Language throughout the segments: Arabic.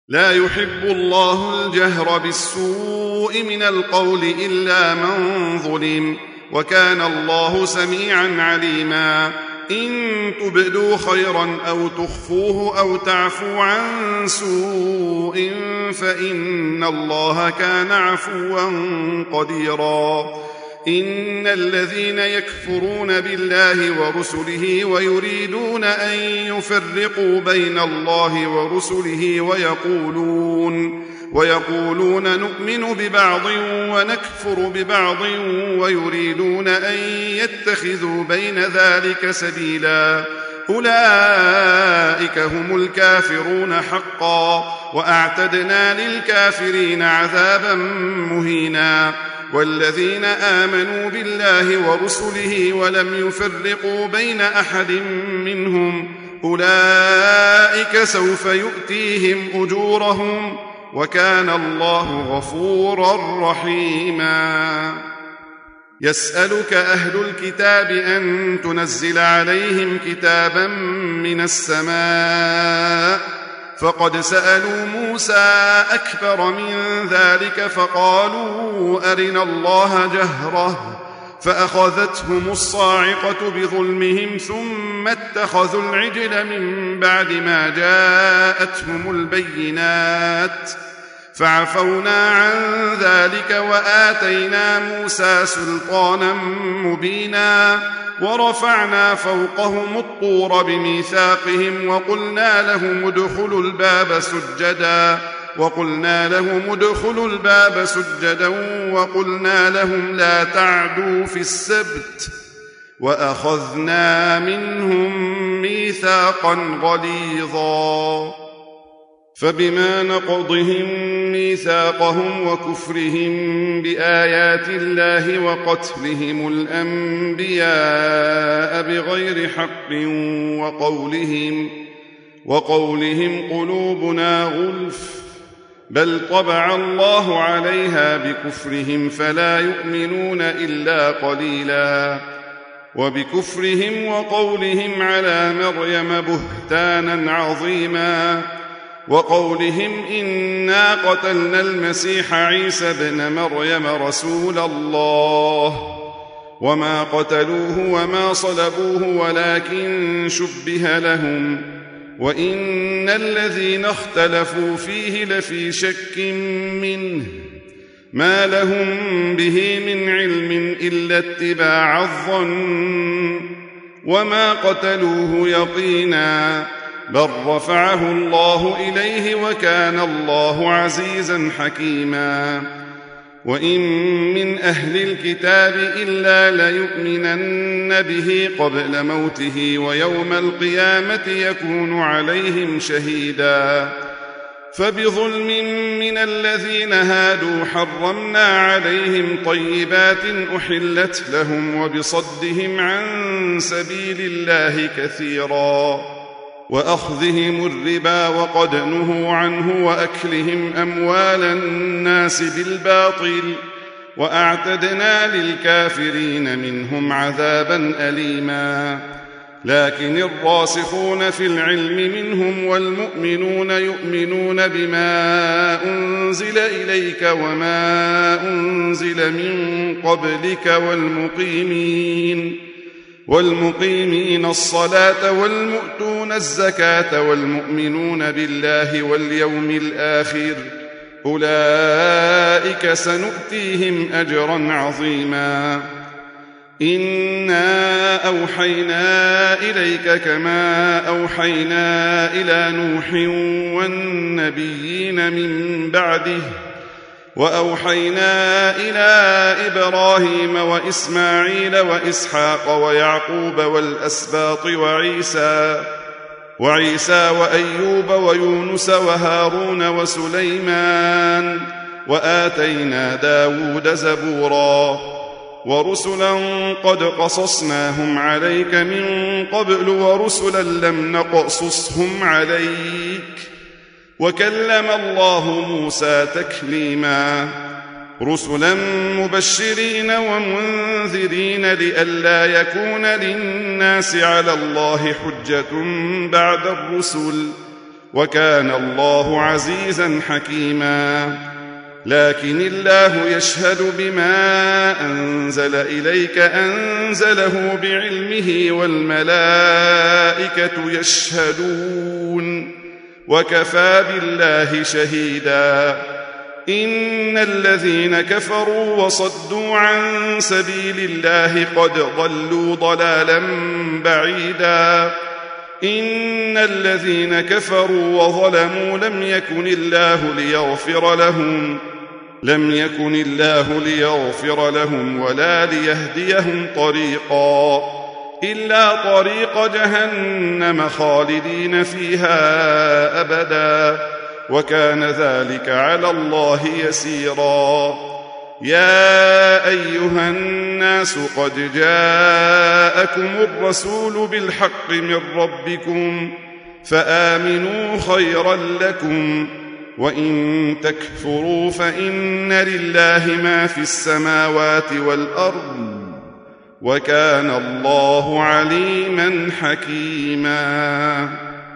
لا يحب الله الجهر بالسوء من القول إلا من ظلم، وكان الله سميعا عليما. إن تبدوا خيرا أو تخفوه أو تعفوا عن سوء فإن الله كان عفوا قديرا. إن الذين يكفرون بالله ورسله ويريدون أن يفرقوا بين الله ورسله ويقولون نؤمن ببعض ونكفر ببعض ويريدون أن يتخذوا بين ذلك سبيلا، أولئك هم الكافرون حقا، وأعتدنا للكافرين عذابا مهينا. والذين آمنوا بالله ورسله ولم يفرقوا بين أحد منهم أولئك سوف يؤتيهم أجورهم، وكان الله غفورا رحيما. يسألك أهل الكتاب أن تنزل عليهم كتابا من السماء، فقد سألوا موسى أكبر من ذلك فقالوا أرنا الله جهرة، فأخذتهم الصاعقة بظلمهم ثم اتخذوا العجل من بعد ما جاءتهم البينات، فعفونا عن ذلك وآتينا موسى سلطانا مبينا، ورفعنا فوقهم الطور بميثاقهم وقلنا لهم ادخلوا الباب سجدا وقلنا لهم لا تعدوا في السبت، وأخذنا منهم ميثاقا غليظا. فبما نقضهم ميثاقهم وكفرهم بآيات الله وقتلهم الأنبياء بغير حق وقولهم قلوبنا غلف، بل طبع الله عليها بكفرهم فلا يؤمنون إلا قليلا. وبكفرهم وقولهم على مريم بهتانا عظيما، وقولهم إنا قتلنا المسيح عيسى ابن مريم رسول الله، وما قتلوه وما صلبوه ولكن شبه لهم، وإن الذين اختلفوا فيه لفي شك منه، ما لهم به من علم إلا اتباع الظن، وما قتلوه يقينا، بل رفعه الله إليه وكان الله عزيزا حكيما. وإن من أهل الكتاب إلا ليؤمنن به قبل موته ويوم القيامة يكون عليهم شهيدا. فبظلم من الذين هادوا حرمنا عليهم طيبات أحلت لهم وبصدهم عن سبيل الله كثيرا، وأخذهم الربا وقد نهوا عنه وأكلهم أموال الناس بالباطل، وأعتدنا للكافرين منهم عذابا أليما. لكن الراسخون في العلم منهم والمؤمنون يؤمنون بما أنزل إليك وما أنزل من قبلك والمقيمين الصلاة والمؤتون الزكاة والمؤمنون بالله واليوم الآخر، أولئك سنؤتيهم أجرا عظيما. إنا أوحينا إليك كما أوحينا إلى نوح والنبيين من بعده، وأوحينا إلى إبراهيم وإسماعيل وإسحاق ويعقوب والأسباط وعيسى وأيوب ويونس وهارون وسليمان، وآتينا داود زبورا، ورسلا قد قصصناهم عليك من قبل ورسلا لم نقصصهم عليك، وكلم الله موسى تكليما. رسلا مبشرين ومنذرين لئلا يكون للناس على الله حجة بعد الرسل، وكان الله عزيزا حكيما. لكن الله يشهد بما أنزل إليك أنزله بعلمه والملائكة يشهدون وكفى بالله شهيدا. إن الذين كفروا وصدوا عن سبيل الله قد ضلوا ضلالا بعيدا. إن الذين كفروا وظلموا لم يكن الله ليغفر لهم ولا ليهديهم طريقا إلا طريق جهنم خالدين فيها أبدا، وكان ذلك على الله يسيرا. يا أيها الناس قد جاءكم الرسول بالحق من ربكم فآمنوا خيرا لكم، وإن تكفروا فإن لله ما في السماوات والأرض، وكان الله عليما حكيما.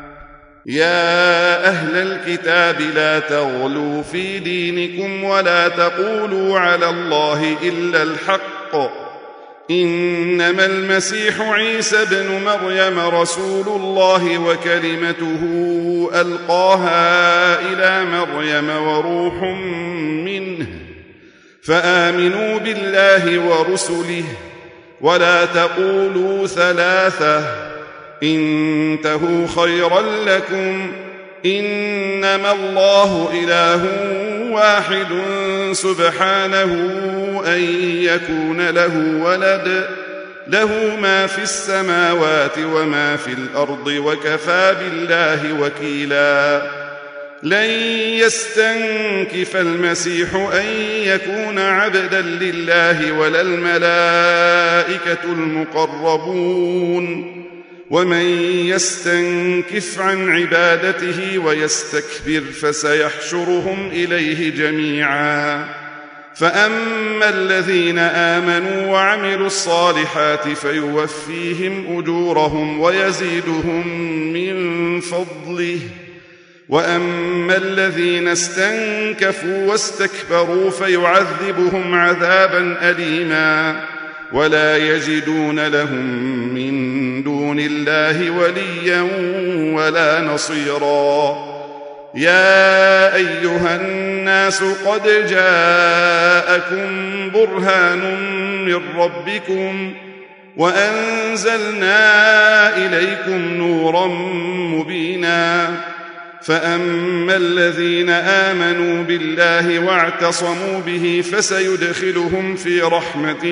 يا أهل الكتاب لا تغلوا في دينكم ولا تقولوا على الله إلا الحق، إنما المسيح عيسى بن مريم رسول الله وكلمته ألقاها إلى مريم وروح منه، فآمنوا بالله ورسله ولا تقولوا ثلاثة، انتهوا خيرا لكم، إنما الله إله واحد سبحانه أن يكون له ولد، له ما في السماوات وما في الأرض، وكفى بالله وكيلا. لن يستنكف المسيح أن يكون عبدا لله ولا الملائكة المقربون، ومن يستنكف عن عبادته ويستكبر فسيحشرهم إليه جميعا. فأما الذين آمنوا وعملوا الصالحات فيوفيهم أجورهم ويزيدهم من فضله، وأما الذين استنكفوا واستكبروا فيعذبهم عذابا أليما، ولا يجدون لهم من دون الله وليا ولا نصيرا. يا أيها الناس قد جاءكم برهان من ربكم وأنزلنا إليكم نورا مبينا. فأما الذين آمنوا بالله واعتصموا به فسيدخلهم في رحمة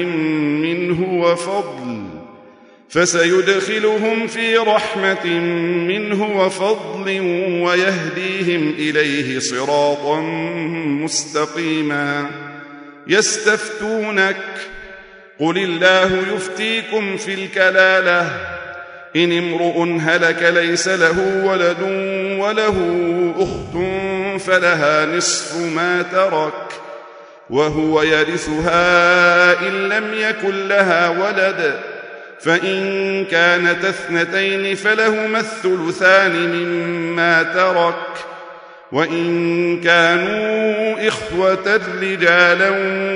منه وفضل ويهديهم إليه صراطا مستقيما. يستفتونك قل الله يفتيكم في الكلالة، إن امرؤ هلك ليس له ولد وله أخت فلها نصف ما ترك وهو يرثها إن لم يكن لها ولد، فإن كانت اثنتين فلهما الثلثان مما ترك، وإن كانوا إخوة رجالا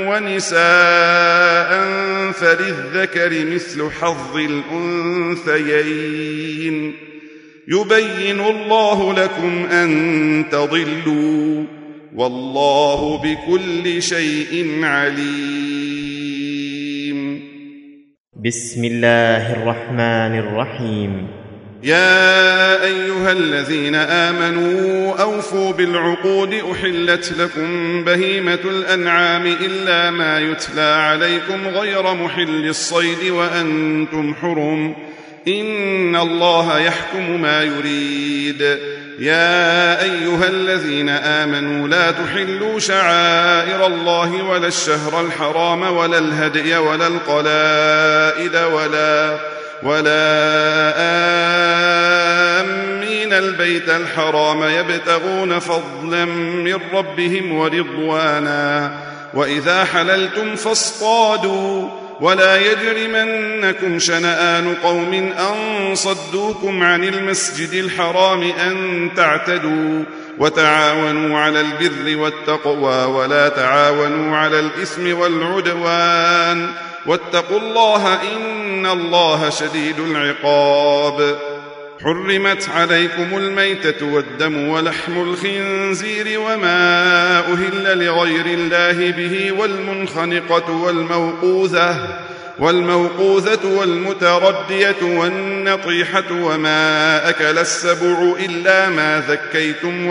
ونساء فللذكر مثل حظ الأنثيين. يبين الله لكم أن تضلوا، والله بكل شيء عليم. بسم الله الرحمن الرحيم. يا أيها الذين آمنوا أوفوا بالعقود، أحلت لكم بهيمة الأنعام إلا ما يتلى عليكم غير محل الصيد وأنتم حرم، إن الله يحكم ما يريد. يا أيها الذين آمنوا لا تحلوا شعائر الله ولا الشهر الحرام ولا الهدي ولا القلائد ولا آمين البيت الحرام يبتغون فضلا من ربهم ورضوانا، وإذا حللتم فاصطادوا، ولا يجرمنكم شنآن قوم أن صدوكم عن المسجد الحرام أن تعتدوا وتعاونوا على البر والتقوى ولا تعاونوا على الإثم والعدوان واتقوا الله إن الله شديد العقاب. حرمت عليكم الميتة والدم ولحم الخنزير وما أهل لغير الله به والموقوذة والمتردية والنطيحة وما أكل السبع إلا ما ذكيتم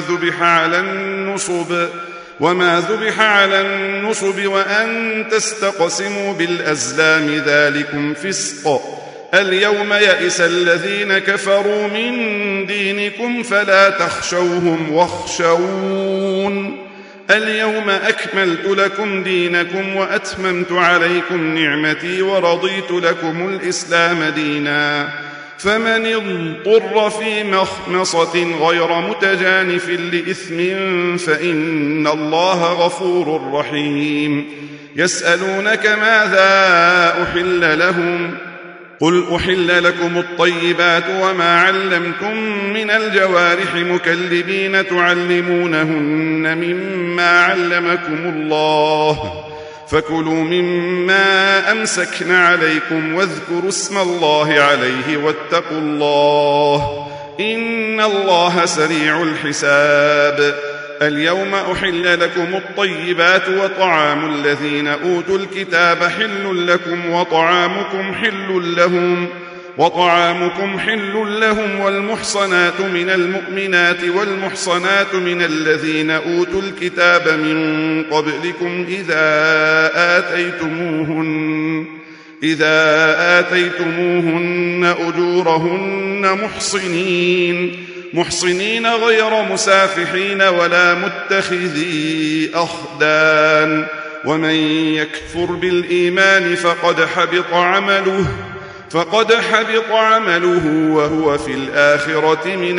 وما ذبح على النصب وأن تستقسموا بالأزلام ذلكم فسق. اليوم يئس الذين كفروا من دينكم فلا تخشوهم واخشون. اليوم أكملت لكم دينكم وأتممت عليكم نعمتي ورضيت لكم الإسلام دينا. فمن اضطر في مخمصة غير متجانف لإثم فإن الله غفور رحيم. يسألونك ماذا أحل لهم قل أحل لكم الطيبات وما علمتم من الجوارح مكلبين تعلمونهن مما علمكم الله فكلوا مما أمسكن عليكم واذكروا اسم الله عليه واتقوا الله إن الله سريع الحساب. اليوم أحل لكم الطيبات وطعام الذين أوتوا الكتاب حل لكم وطعامكم حل لهم والمحصنات من المؤمنات والمحصنات من الذين أوتوا الكتاب من قبلكم إذا آتيتموهن أجورهن محصنين غير مسافحين ولا متخذي أخدان. ومن يكفر بالإيمان فقد حبط عمله وهو في الآخرة من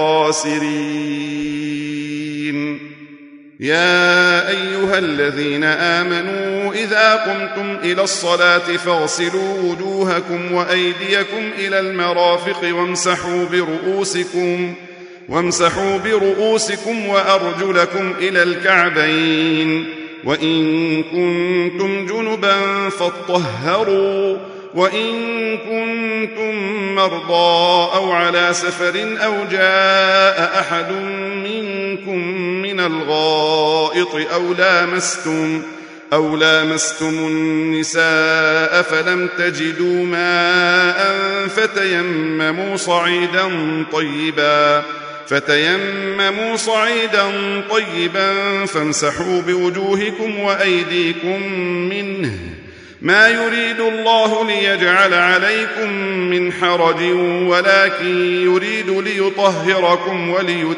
الخاسرين. يا أيها الذين آمنوا إذا قمتم إلى الصلاة فاغسلوا وجوهكم وأيديكم إلى المرافق وامسحوا برؤوسكم وأرجلكم إلى الكعبين وإن كنتم جنبا فاطهروا وإن كنتم مرضى أو على سفر أو جاء أحد منكم من الغائط أو لامستم النساء فلم تجدوا ماء فتيمموا صعيدا طيبا فامسحوا بوجوهكم وأيديكم منه ما يريد الله ليجعل عليكم من حرج ولكن يريد ليطهركم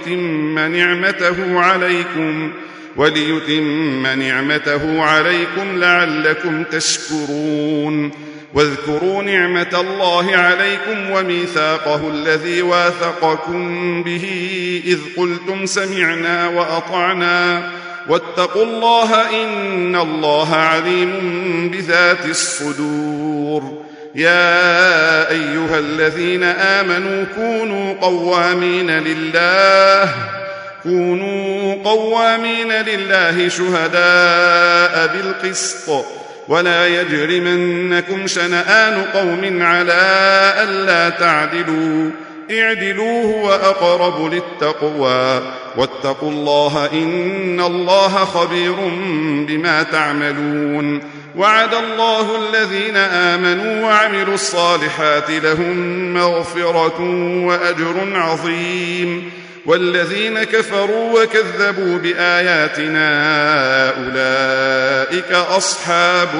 وليتم نعمته عليكم لعلكم تشكرون. واذكروا نعمة الله عليكم وميثاقه الذي واثقكم به إذ قلتم سمعنا وأطعنا واتقوا الله إن الله عليم بذات الصدور. يا أيها الذين آمنوا كونوا قوامين لله شهداء بالقسط ولا يجرمنكم شنآن قوم على ألا تعدلوا اعدلوا هو أقرب للتقوى واتقوا الله إن الله خبير بما تعملون. وعد الله الذين آمنوا وعملوا الصالحات لهم مغفرة وأجر عظيم والذين كفروا وكذبوا بآياتنا أولئك أصحاب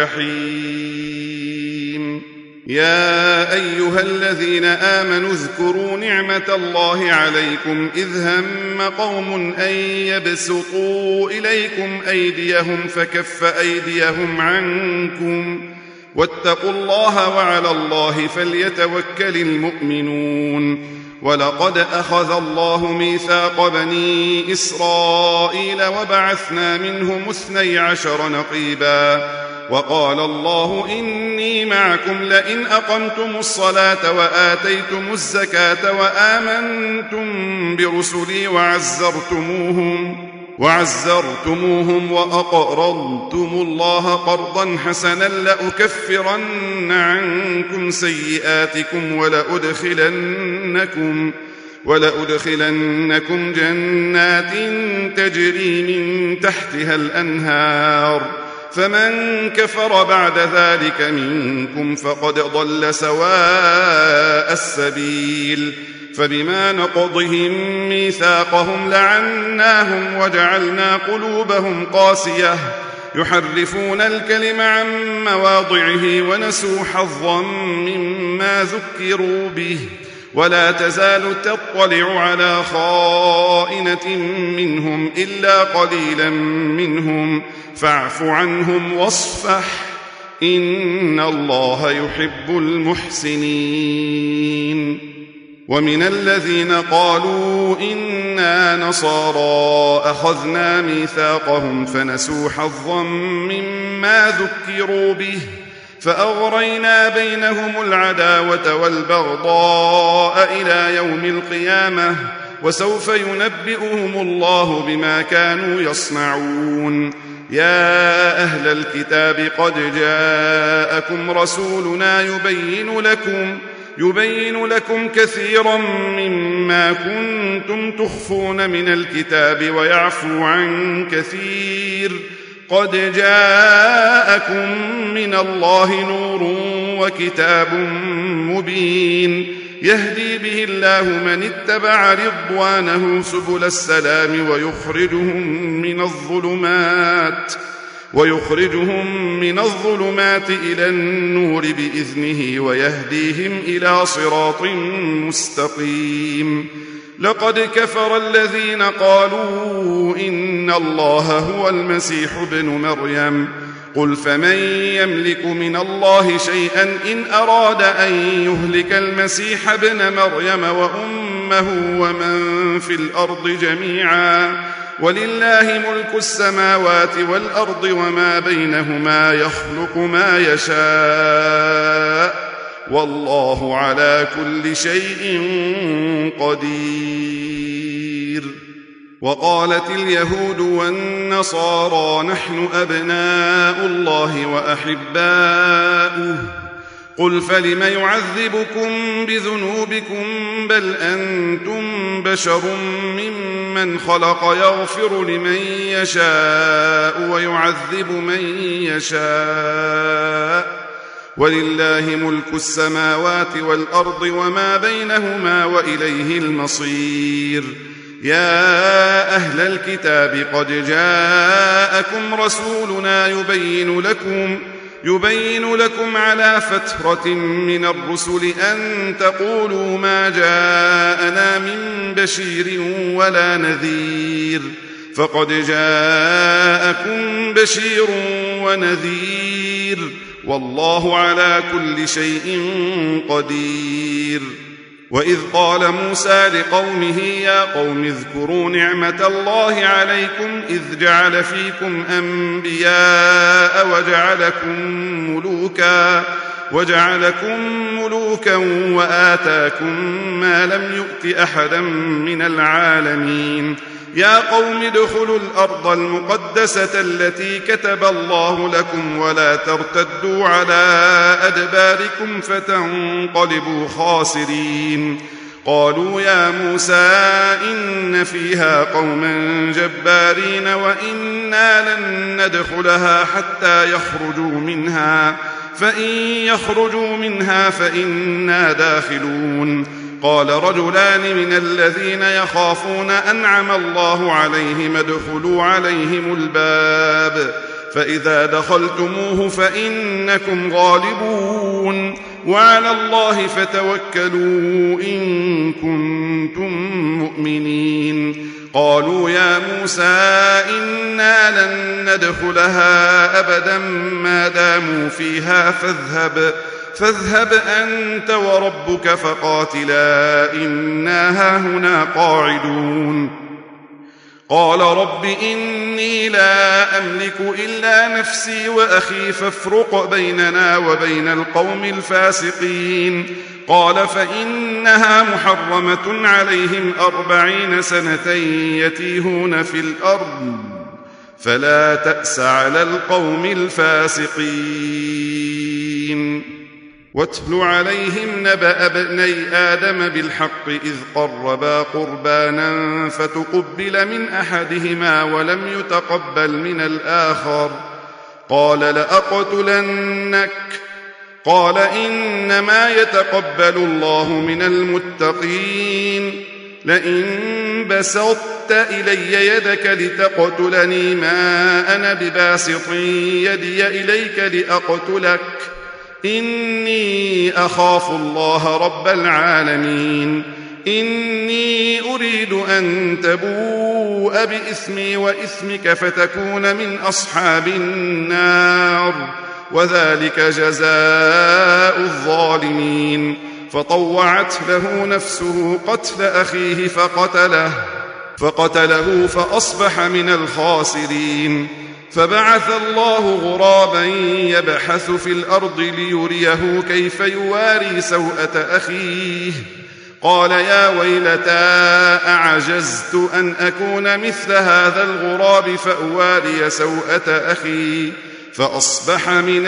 الجحيم. يا أيها الذين آمنوا اذكروا نعمة الله عليكم إذ هم قوم أن يبسطوا إليكم أيديهم فكف أيديهم عنكم واتقوا الله وعلى الله فليتوكل المؤمنون. ولقد أخذ الله ميثاق بني إسرائيل وبعثنا منهم 12 نقيبا وقال الله إني معكم لئن أقمتم الصلاة وآتيتم الزكاة وآمنتم برسلي وعزرتموهم وأقرضتم الله قرضا حسنا لأكفرن عنكم سيئاتكم ولأدخلنكم جنات تجري من تحتها الأنهار فمن كفر بعد ذلك منكم فقد ضل سواء السبيل فبما نقضهم ميثاقهم لعناهم وجعلنا قلوبهم قاسية يحرفون الكلم عن مواضعه ونسوا حظا مما ذكروا به ولا تزال تطلع على خائنة منهم إلا قليلا منهم فاعف عنهم واصفح إن الله يحب المحسنين. ومن الذين قالوا إنا نصارى أخذنا ميثاقهم فنسوا حظا مما ذكروا به فأغرينا بينهم العداوة والبغضاء إلى يوم القيامة وسوف ينبئهم الله بما كانوا يصنعون. يا أهل الكتاب قد جاءكم رسولنا يبين لكم كثيرا مما كنتم تخفون من الكتاب ويعفو عن كثير قد جاءكم من الله نور وكتاب مبين يهدي به الله من اتبع رضوانه سبل السلام ويخرجهم من الظلمات إلى النور بإذنه ويهديهم إلى صراط مستقيم. لقد كفر الذين قالوا إن الله هو المسيح ابن مريم قل فمن يملك من الله شيئا إن أراد أن يهلك المسيح ابن مريم وأمه ومن في الأرض جميعا ولله ملك السماوات والأرض وما بينهما يخلق ما يشاء والله على كل شيء قدير. وقالت اليهود والنصارى نحن أبناء الله وأحباؤه قل فلم يعذبكم بذنوبكم بل أنتم بشر ممن خلق يغفر لمن يشاء ويعذب من يشاء ولله ملك السماوات والأرض وما بينهما وإليه المصير. يا أهل الكتاب قد جاءكم رسولنا يبين لكم على فترة من الرسل أن تقولوا ما جاءنا من بشير ولا نذير فقد جاءكم بشير ونذير والله على كل شيء قدير. وإذ قال موسى لقومه يا قوم اذكروا نعمة الله عليكم إذ جعل فيكم أنبياء وجعلكم ملوكا وآتاكم ما لم يؤت أحدا من العالمين. يا قوم ادخلوا الأرض المقدسة التي كتب الله لكم ولا ترتدوا على أدباركم فتنقلبوا خاسرين. قالوا يا موسى إن فيها قوما جبارين وإنا لن ندخلها حتى يخرجوا منها فإن يخرجوا منها فإنا داخلون. قال رجلان من الذين يخافون أنعم الله عليهم ادخلوا عليهم الباب فإذا دخلتموه فإنكم غالبون وعلى الله فتوكلوا إن كنتم مؤمنين. قالوا يا موسى إنا لن ندخلها أبدا ما داموا فيها فاذهب أنت وربك فقاتلا إنا هاهنا قاعدون. قال رب إني لا أملك إلا نفسي وأخي فافرق بيننا وبين القوم الفاسقين قال فإنها محرمة عليهم 40 سنة يتيهون في الأرض فلا تأس على القوم الفاسقين واتل عليهم نبأ ابني آدم بالحق إذ قربا قربانا فتقبل من أحدهما ولم يتقبل من الآخر قال لأقتلنك قال إنما يتقبل الله من المتقين لئن بسطت إلي يدك لتقتلني ما أنا بباسط يدي إليك لأقتلك إني أخاف الله رب العالمين إني أريد أن تبوء بإثمي وإثمك فتكون من أصحاب النار وذلك جزاء الظالمين فطوعت له نفسه قتل أخيه فقتله فأصبح من الخاسرين فبعث الله غرابا يبحث في الأرض ليريه كيف يواري سوءة أخيه قال يا ويلتى أعجزت أن أكون مثل هذا الغراب فأواري سوءة أخي فأصبح من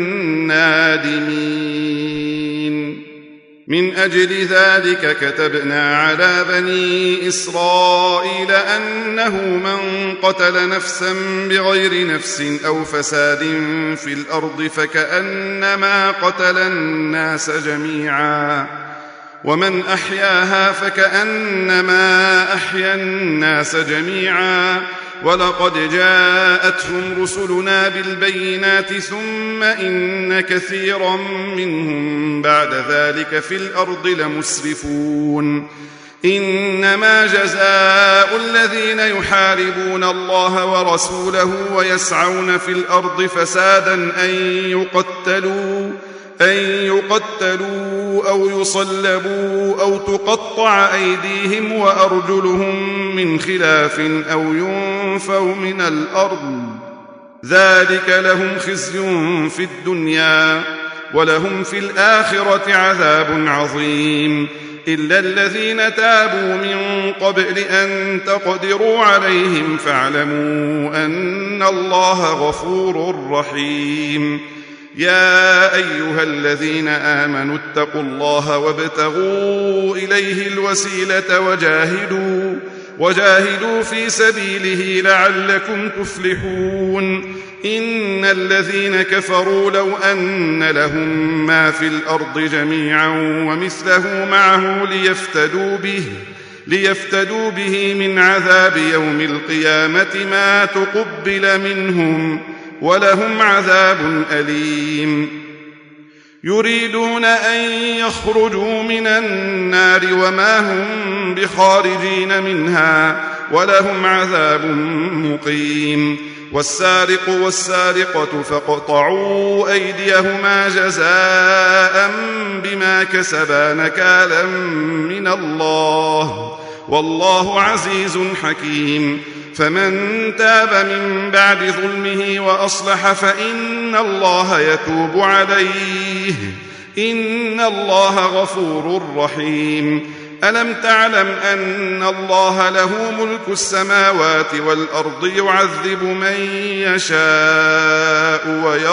النادمين من أجل ذلك كتبنا على بني إسرائيل أنه من قتل نفسا بغير نفس أو فساد في الأرض فكأنما قتل الناس جميعا ومن أحياها فكأنما أحيا الناس جميعا ولقد جاءتهم رسلنا بالبينات ثم إن كثيرا منهم بعد ذلك في الأرض لمسرفون إنما جزاء الذين يحاربون الله ورسوله ويسعون في الأرض فسادا أن يقتلوا أو يصلبوا أو تقطع أيديهم وأرجلهم من خلاف أو ينفوا من الأرض ذلك لهم خزي في الدنيا ولهم في الآخرة عذاب عظيم إلا الذين تابوا من قبل أن تقدروا عليهم فاعلموا أن الله غفور رحيم يا أيها الذين آمنوا اتقوا الله وابتغوا إليه الوسيلة وجاهدوا في سبيله لعلكم تفلحون إن الذين كفروا لو أن لهم ما في الأرض جميعا ومثله معه ليفتدوا به من عذاب يوم القيامة ما تقبل منهم ولهم عذاب أليم يريدون أن يخرجوا من النار وما هم بخارجين منها ولهم عذاب مقيم والسارق والسارقة فاقطعوا أيديهما جزاء بما كسبا نكالا من الله والله عزيز حكيم فمن تاب من بعد ظلمه وأصلح فإن الله يتوب عليه إن الله غفور رحيم ألم تعلم أن الله له ملك السماوات والأرض يعذب من يشاء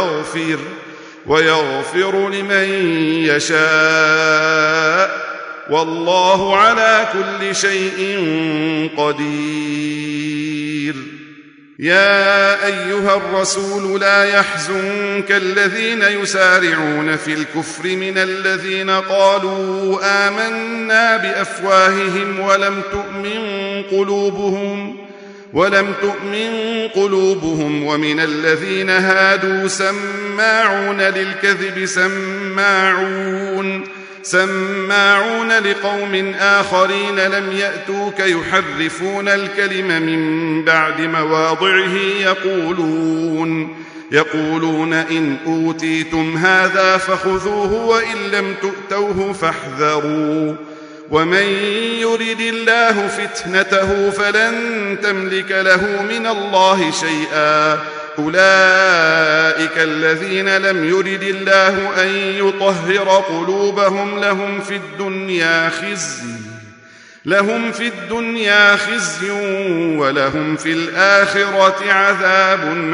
ويغفر لمن يشاء والله على كل شيء قدير يا أيها الرسول لا يحزنك الذين يسارعون في الكفر من الذين قالوا آمنا بأفواههم ولم تؤمن قلوبهم ومن الذين هادوا سماعون للكذب سماعون لقوم آخرين لم يأتوك يحرفون الكلم من بعد مواضعه يقولون إن أوتيتم هذا فخذوه وإن لم تؤتوه فاحذروا ومن يرد الله فتنته فلن تملك له من الله شيئا. أولئك الذين لم يرد الله أن يطهر قلوبهم لهم في الدنيا خزي ولهم في الآخرة عذاب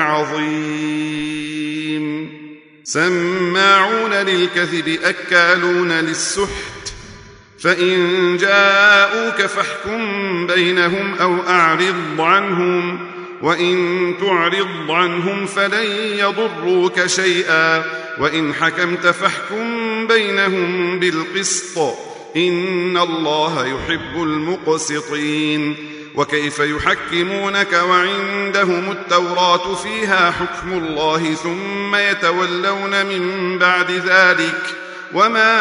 عظيم. سماعون للكذب أكالون للسحت، فإن جاءوك فاحكم بينهم أو أعرض عنهم، وإن تعرض عنهم فلن يضروك شيئا، وإن حكمت فاحكم بينهم بالقسط، إن الله يحب المقسطين. وكيف يحكمونك وعندهم التوراة فيها حكم الله ثم يتولون من بعد ذلك وما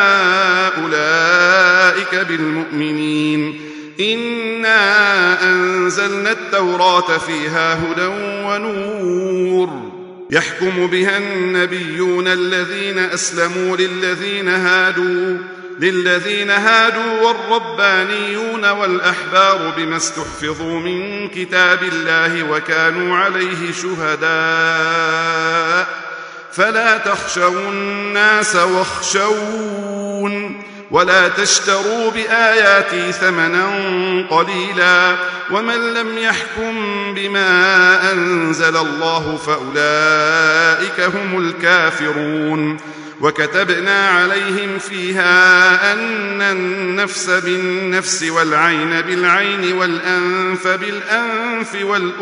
أولئك بالمؤمنين. إنا أنزلنا التوراة فيها هدى ونور يحكم بها النبيون الذين أسلموا للذين هادوا والربانيون والأحبار بما استحفظوا من كتاب الله وكانوا عليه شهداء. فلا تخشوا الناس واخشون ولا تشتروا بآياتي ثمنا قليلا، ومن لم يحكم بما أنزل الله فأولئك هم الكافرون. وكتبنا عليهم فيها أن النفس بالنفس والعين بالعين والأنف بالأنف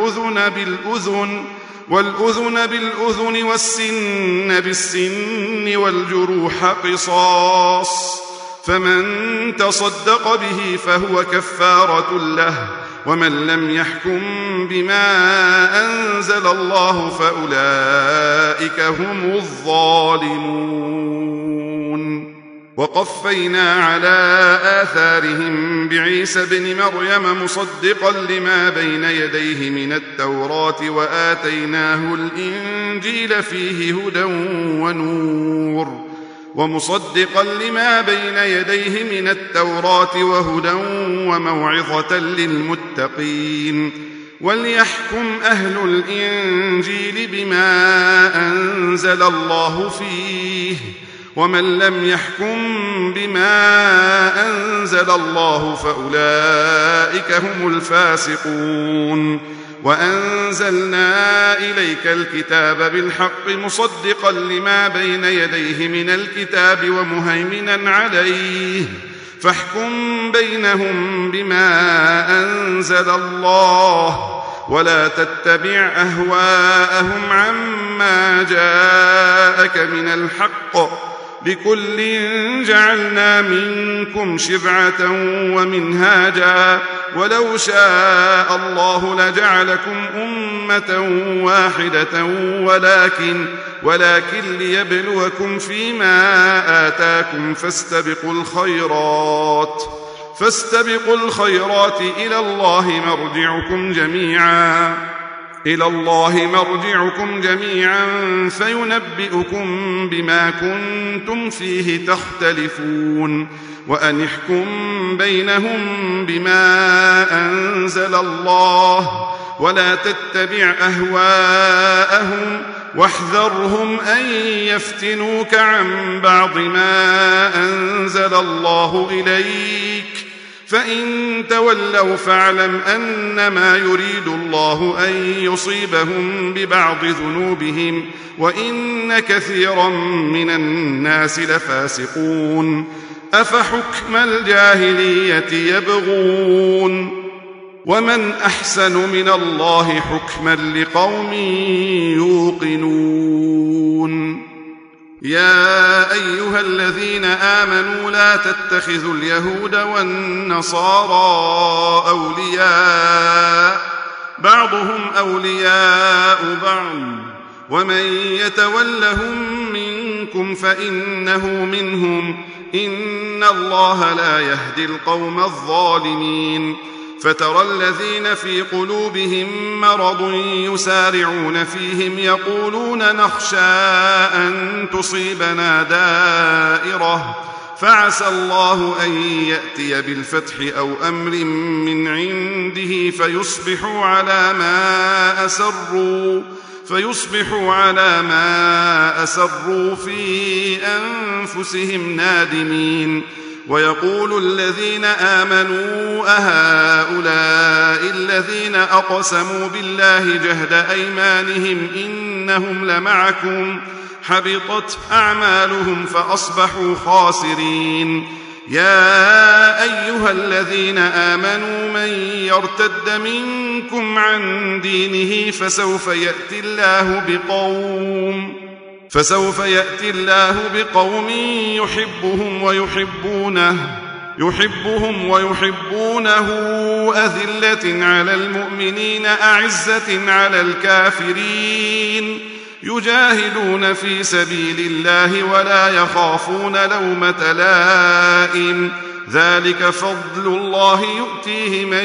والأذن بالأذن والسن بالسن والجروح قصاص، فمن تصدق به فهو كفارة له، ومن لم يحكم بما أنزل الله فأولئك هم الظالمون. وقفينا على آثارهم بعيسى ابن مريم مصدقا لما بين يديه من التوراة وآتيناه الإنجيل فيه هدى ونور ومصدقا لما بين يديه من التوراة وهدى وموعظة للمتقين. وليحكم أهل الإنجيل بما أنزل الله فيه، ومن لم يحكم بما أنزل الله فأولئك هم الفاسقون. وأنزلنا إليك الكتاب بالحق مصدقا لما بين يديه من الكتاب ومهيمنا عليه، فاحكم بينهم بما أنزل الله، ولا تتبع أهواءهم عما جاءك من الحق، لكل جعلنا منكم شرعة ومنهاجا، ولو شاء الله لجعلكم أمة واحدة ولكن ليبلوكم فيما آتاكم فاستبقوا الخيرات إلى الله مرجعكم جميعا فينبئكم بما كنتم فيه تختلفون. وأن احكم بينهم بما أنزل الله، ولا تتبع أهواءهم، واحذرهم أن يفتنوك عن بعض ما أنزل الله إليك، فإن تولوا فاعلم أنما يريد الله أن يصيبهم ببعض ذنوبهم، وإن كثيرا من الناس لفاسقون. أفحكم الجاهلية يبغون، ومن أحسن من الله حكما لقوم يوقنون. يا أيها الذين آمنوا لا تتخذوا اليهود والنصارى أولياء، بعضهم أولياء بعض، ومن يتولهم منكم فإنه منهم، إن الله لا يهدي القوم الظالمين. فترى الذين في قلوبهم مرض يسارعون فيهم يقولون نخشى أن تصيبنا دائرة، فعسى الله أن يأتي بالفتح أو أمر من عنده فيصبحوا على ما أسروا في أنفسهم نادمين. ويقول الذين آمنوا أهؤلاء الذين أقسموا بالله جهد أيمانهم إنهم لمعكم حبطت أعمالهم فأصبحوا خاسرين. يا أيها الذين آمنوا من يرتد منكم عن دينه فسوف يأتي الله بقوم يحبهم ويحبونه أذلة على المؤمنين أعزة على الكافرين يجاهدون في سبيل الله ولا يخافون لومة لائم ذلك فضل الله يؤتيه من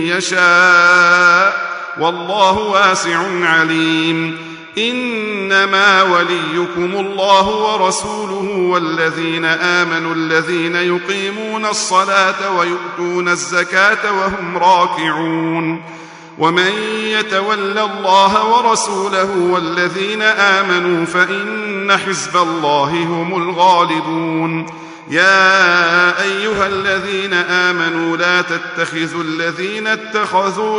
يشاء والله واسع عليم. إنما وليكم الله ورسوله والذين آمنوا الذين يقيمون الصلاة ويؤتون الزكاة وهم راكعون. ومن يتول الله ورسوله والذين آمنوا فإن حزب الله هم الغالبون. يا أيها الذين آمنوا لا تتخذوا الذين اتخذوا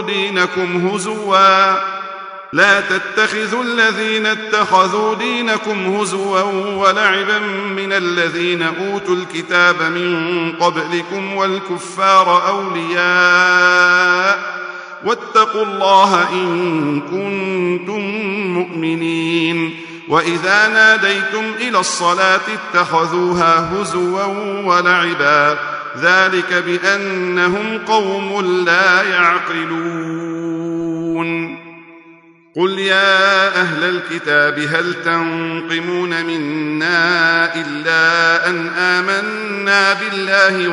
دينكم هزوا ولعبا من الذين أوتوا الكتاب من قبلكم والكفار أولياء واتقوا الله إن كنتم مؤمنين. وإذا ناديتم إلى الصلاة اتخذوها هزوا ولعبا ذلك بأنهم قوم لا يعقلون. قل يا أهل الكتاب هل تنقمون منا إلا أن آمنا بالله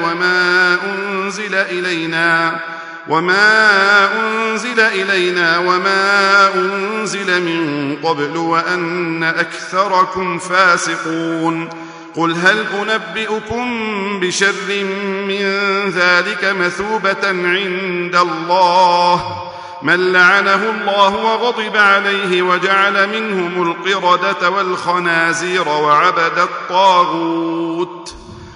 وما أنزل إلينا وما أنزل من قبل وأن أكثركم فاسقون. قل هل أنبئكم بشر من ذلك مثوبة عند الله من لعنه الله وغضب عليه وجعل منهم القردة والخنازير وعبد الطاغوت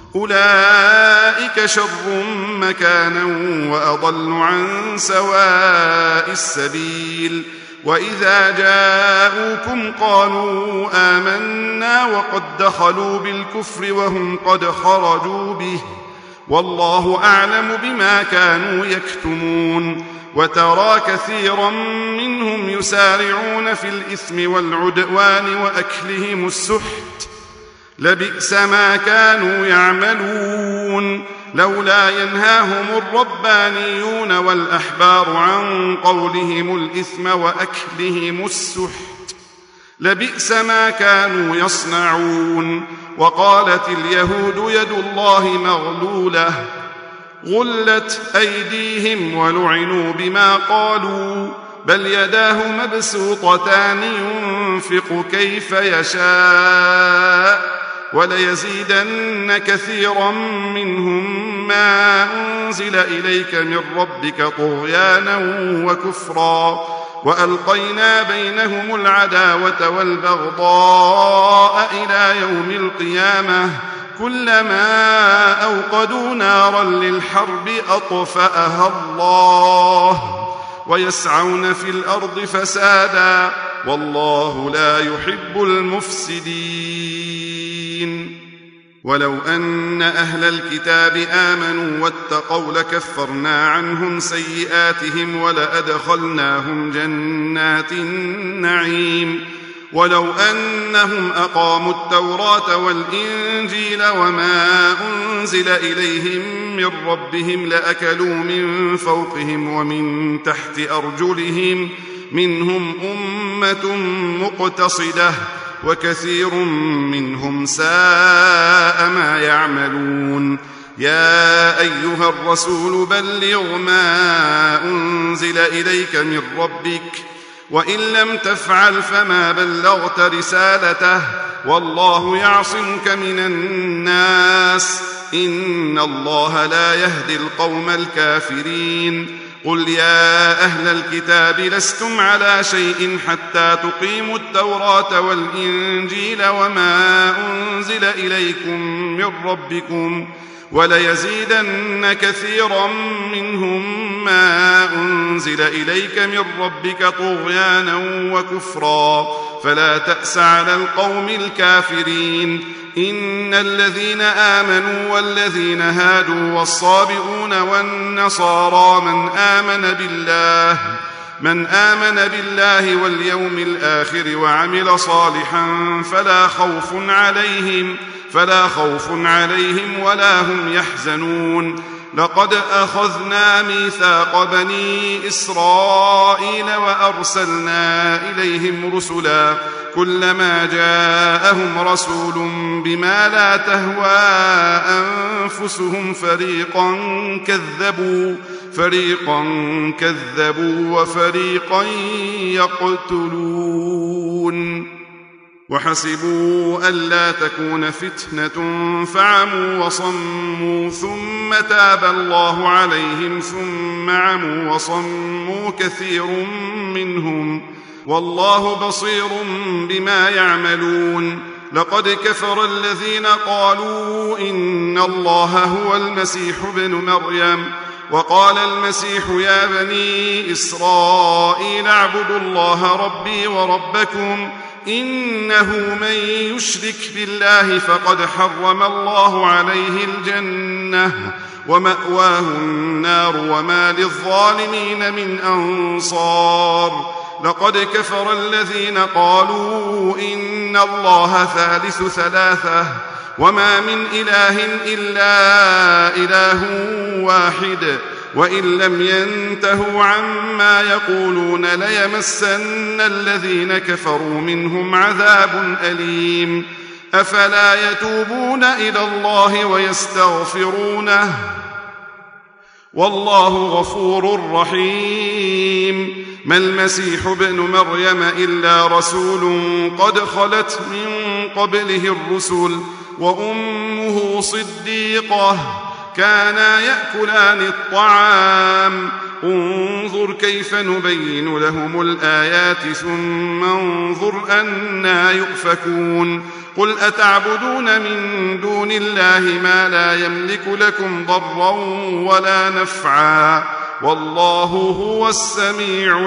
أولئك شر مكانا وأضل عن سواء السبيل. وإذا جاءوكم قالوا آمنا وقد دخلوا بالكفر وهم قد خرجوا به والله أعلم بما كانوا يكتمون. وترى كثيرا منهم يسارعون في الإثم والعدوان وأكلهم السحت لبئس ما كانوا يعملون. لولا ينهاهم الربانيون والأحبار عن قولهم الإثم وأكلهم السحت لبئس ما كانوا يصنعون. وقالت اليهود يد الله مغلولة غلت أيديهم ولعنوا بما قالوا بل يداه مبسوطتان ينفق كيف يشاء وليزيدن كثيرا منهم ما أنزل إليك من ربك طغيانا وكفرا وألقينا بينهم العداوة والبغضاء إلى يوم القيامة كلما أوقدوا نارا للحرب أطفأها الله ويسعون في الأرض فسادا والله لا يحب المفسدين. ولو أن أهل الكتاب آمنوا واتقوا لكفرنا عنهم سيئاتهم ولأدخلناهم جنات النعيم. ولو أنهم أقاموا التوراة والإنجيل وما أنزل إليهم من ربهم لأكلوا من فوقهم ومن تحت أرجلهم منهم أمة مقتصدة وكثير منهم ساء ما يعملون. يا أيها الرسول بلغ ما أنزل إليك من ربك وإن لم تفعل فما بلغت رسالته والله يعصمك من الناس إن الله لا يهدي القوم الكافرين قل يا أهل الكتاب لستم على شيء حتى تقيموا التوراة والإنجيل وما أنزل إليكم من ربكم وليزيدن كثيرا منهم ما أنزل إليك من ربك طغيانا وكفرا فلا تأس على القوم الكافرين إن الذين آمنوا والذين هادوا والصابئون والنصارى من آمن بالله واليوم الآخر وعمل صالحا فلا خوف عليهم ولا هم يحزنون لقد أخذنا ميثاق بني إسرائيل وأرسلنا إليهم رسلا كلما جاءهم رسول بما لا تهوى أنفسهم فريقا كذبوا وفريقا يقتلون وحسبوا ألا تكون فتنة فعموا وصموا ثم تاب الله عليهم ثم عموا وصموا كثير منهم والله بصير بما يعملون لقد كفر الذين قالوا إن الله هو المسيح ابن مريم وقال المسيح يا بني إسرائيل اعبدوا الله ربي وربكم إنه من يشرك بالله فقد حرم الله عليه الجنة ومأواه النار وما للظالمين من أنصار لقد كفر الذين قالوا إن الله ثالث ثلاثة وما من إله إلا إله واحد وإن لم ينتهوا عما يقولون ليمسن الذين كفروا منهم عذاب أليم أفلا يتوبون إلى الله ويستغفرونه والله غفور رحيم ما المسيح ابن مريم إلا رسول قد خلت من قبله الرسل وأمه صديقة كانا يأكلان الطعام انظر كيف نبين لهم الآيات ثم انظر أنا يؤفكون قل أتعبدون من دون الله ما لا يملك لكم ضرا ولا نفعا والله هو السميع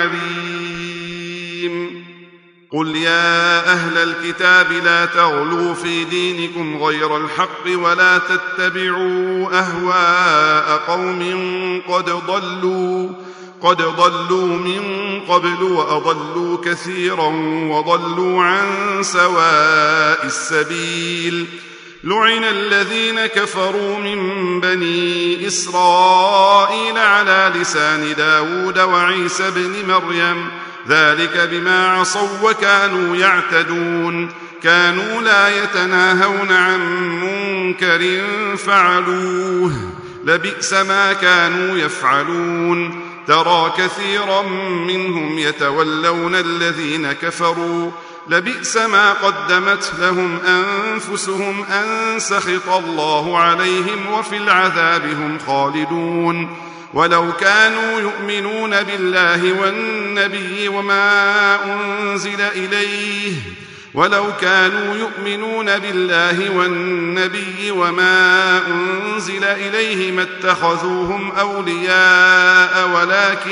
العليم قل يا أهل الكتاب لا تغلوا في دينكم غير الحق ولا تتبعوا أهواء قوم قد ضلوا من قبل وأضلوا كثيرا وضلوا عن سواء السبيل لعن الذين كفروا من بني إسرائيل على لسان داود وعيسى بن مريم ذلك بما عصوا وكانوا يعتدون كانوا لا يتناهون عن منكر فعلوه لبئس ما كانوا يفعلون ترى كثيرا منهم يتولون الذين كفروا لبئس ما قدمت لهم أنفسهم أن سخط الله عليهم وفي العذاب هم خالدون ولو كانوا يؤمنون بالله والنبي وما أنزل إليه ما اتخذوهم أولياء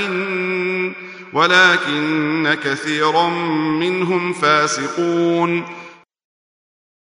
ولكن كثيرا منهم فاسقون